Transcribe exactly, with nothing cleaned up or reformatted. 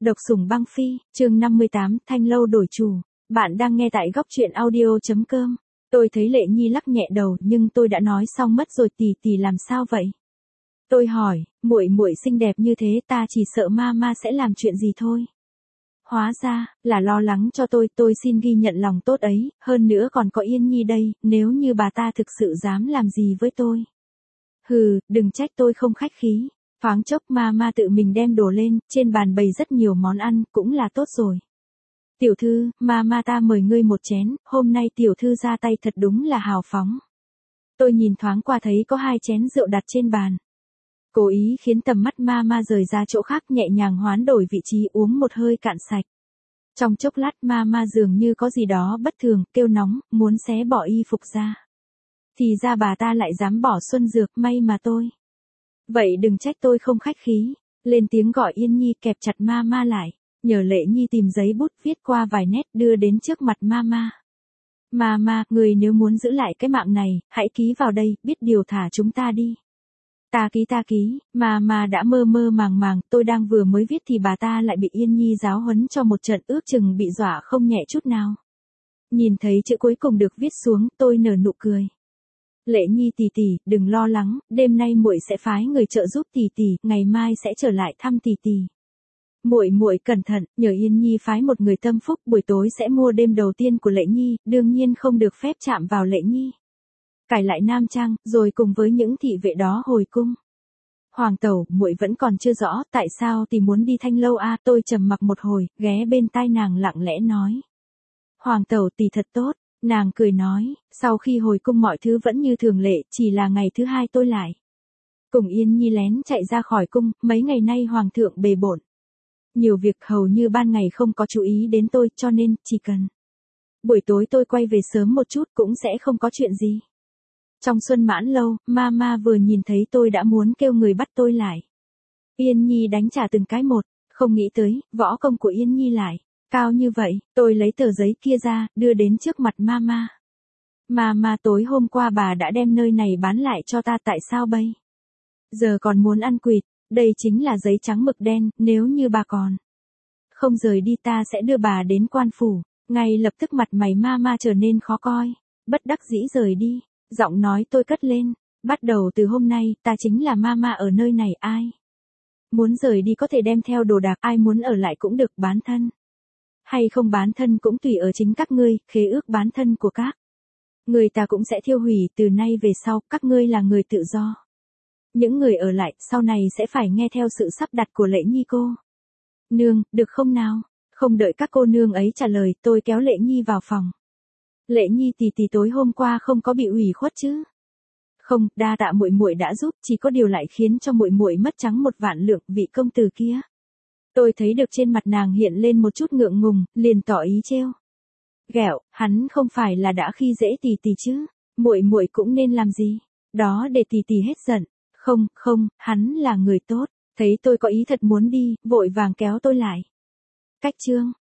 Độc sủng băng phi, chương năm mươi tám, Thanh lâu đổi chủ. Bạn đang nghe tại góc truyện audio chấm com. Tôi thấy Lệ Nhi lắc nhẹ đầu, nhưng tôi đã nói xong mất rồi, tỷ tỷ làm sao vậy? Tôi hỏi, muội muội xinh đẹp như thế, ta chỉ sợ mama sẽ làm chuyện gì thôi. Hóa ra là lo lắng cho tôi, tôi xin ghi nhận lòng tốt ấy, hơn nữa còn có Yên Nhi đây, nếu như bà ta thực sự dám làm gì với tôi. Hừ, đừng trách tôi không khách khí. Thoáng chốc mama tự mình đem đồ lên, trên bàn bày rất nhiều món ăn, cũng là tốt rồi. Tiểu thư, mama ta mời ngươi một chén, hôm nay tiểu thư ra tay thật đúng là hào phóng. Tôi nhìn thoáng qua thấy có hai chén rượu đặt trên bàn. Cố ý khiến tầm mắt mama rời ra chỗ khác, nhẹ nhàng hoán đổi vị trí uống một hơi cạn sạch. Trong chốc lát mama dường như có gì đó bất thường, kêu nóng, muốn xé bỏ y phục ra. Thì ra bà ta lại dám bỏ xuân dược, may mà tôi. Vậy đừng trách tôi không khách khí, lên tiếng gọi Yên Nhi kẹp chặt mama lại, nhờ Lệ Nhi tìm giấy bút viết qua vài nét đưa đến trước mặt mama. Mama, người nếu muốn giữ lại cái mạng này, hãy ký vào đây, biết điều thả chúng ta đi. Ta ký ta ký, mama đã mơ mơ màng màng, tôi đang vừa mới viết thì bà ta lại bị Yên Nhi giáo huấn cho một trận, ước chừng bị dọa không nhẹ chút nào. Nhìn thấy chữ cuối cùng được viết xuống, tôi nở nụ cười. Lệ Nhi tỷ tỷ, đừng lo lắng, đêm nay muội sẽ phái người trợ giúp tỷ tỷ, ngày mai sẽ trở lại thăm tỷ tỷ. Muội muội cẩn thận, nhờ Yên Nhi phái một người tâm phúc, buổi tối sẽ mua đêm đầu tiên của Lệ Nhi, đương nhiên không được phép chạm vào Lệ Nhi. Cải lại nam trang, rồi cùng với những thị vệ đó hồi cung. Hoàng tẩu, muội vẫn còn chưa rõ, tại sao tỷ muốn đi Thanh lâu a? Tôi trầm mặc một hồi, ghé bên tai nàng lặng lẽ nói. Hoàng tẩu tỷ thật tốt. Nàng cười nói, sau khi hồi cung mọi thứ vẫn như thường lệ, chỉ là ngày thứ hai tôi lại. Cùng Yên Nhi lén chạy ra khỏi cung, mấy ngày nay hoàng thượng bề bộn. Nhiều việc hầu như ban ngày không có chú ý đến tôi, cho nên, chỉ cần buổi tối tôi quay về sớm một chút cũng sẽ không có chuyện gì. Trong Xuân Mãn lâu, mama vừa nhìn thấy tôi đã muốn kêu người bắt tôi lại. Yên Nhi đánh trả từng cái một, không nghĩ tới, võ công của Yên Nhi lại cao như vậy. Tôi lấy tờ giấy kia ra, đưa đến trước mặt mama. Mama, tối hôm qua bà đã đem nơi này bán lại cho ta, tại sao bây giờ còn muốn ăn quỵt? Đây chính là giấy trắng mực đen, nếu như bà còn không rời đi ta sẽ đưa bà đến quan phủ. Ngay lập tức mặt mày mama trở nên khó coi, bất đắc dĩ rời đi. Giọng nói tôi cất lên, bắt đầu từ hôm nay, ta chính là mama ở nơi này, ai muốn rời đi có thể đem theo đồ đạc, ai muốn ở lại cũng được, bán thân hay không bán thân cũng tùy ở chính các ngươi, khế ước bán thân của các người ta cũng sẽ thiêu hủy, từ nay về sau, các ngươi là người tự do. Những người ở lại, sau này sẽ phải nghe theo sự sắp đặt của Lệ Nhi cô nương, được không nào? Không đợi các cô nương ấy trả lời, tôi kéo Lệ Nhi vào phòng. Lệ Nhi tỷ tỷ, tối hôm qua không có bị ủy khuất chứ? Không, đa tạ muội muội đã giúp, chỉ có điều lại khiến cho muội muội mất trắng một vạn lượng, vị công tử kia. Tôi thấy được trên mặt nàng hiện lên một chút ngượng ngùng, liền tỏ ý trêu ghẹo, hắn không phải là đã khi dễ tỷ tỷ chứ? Muội muội cũng nên làm gì đó để tỷ tỷ hết giận. Không, không, hắn là người tốt. Thấy tôi có ý thật muốn đi, vội vàng kéo tôi lại. Cách chương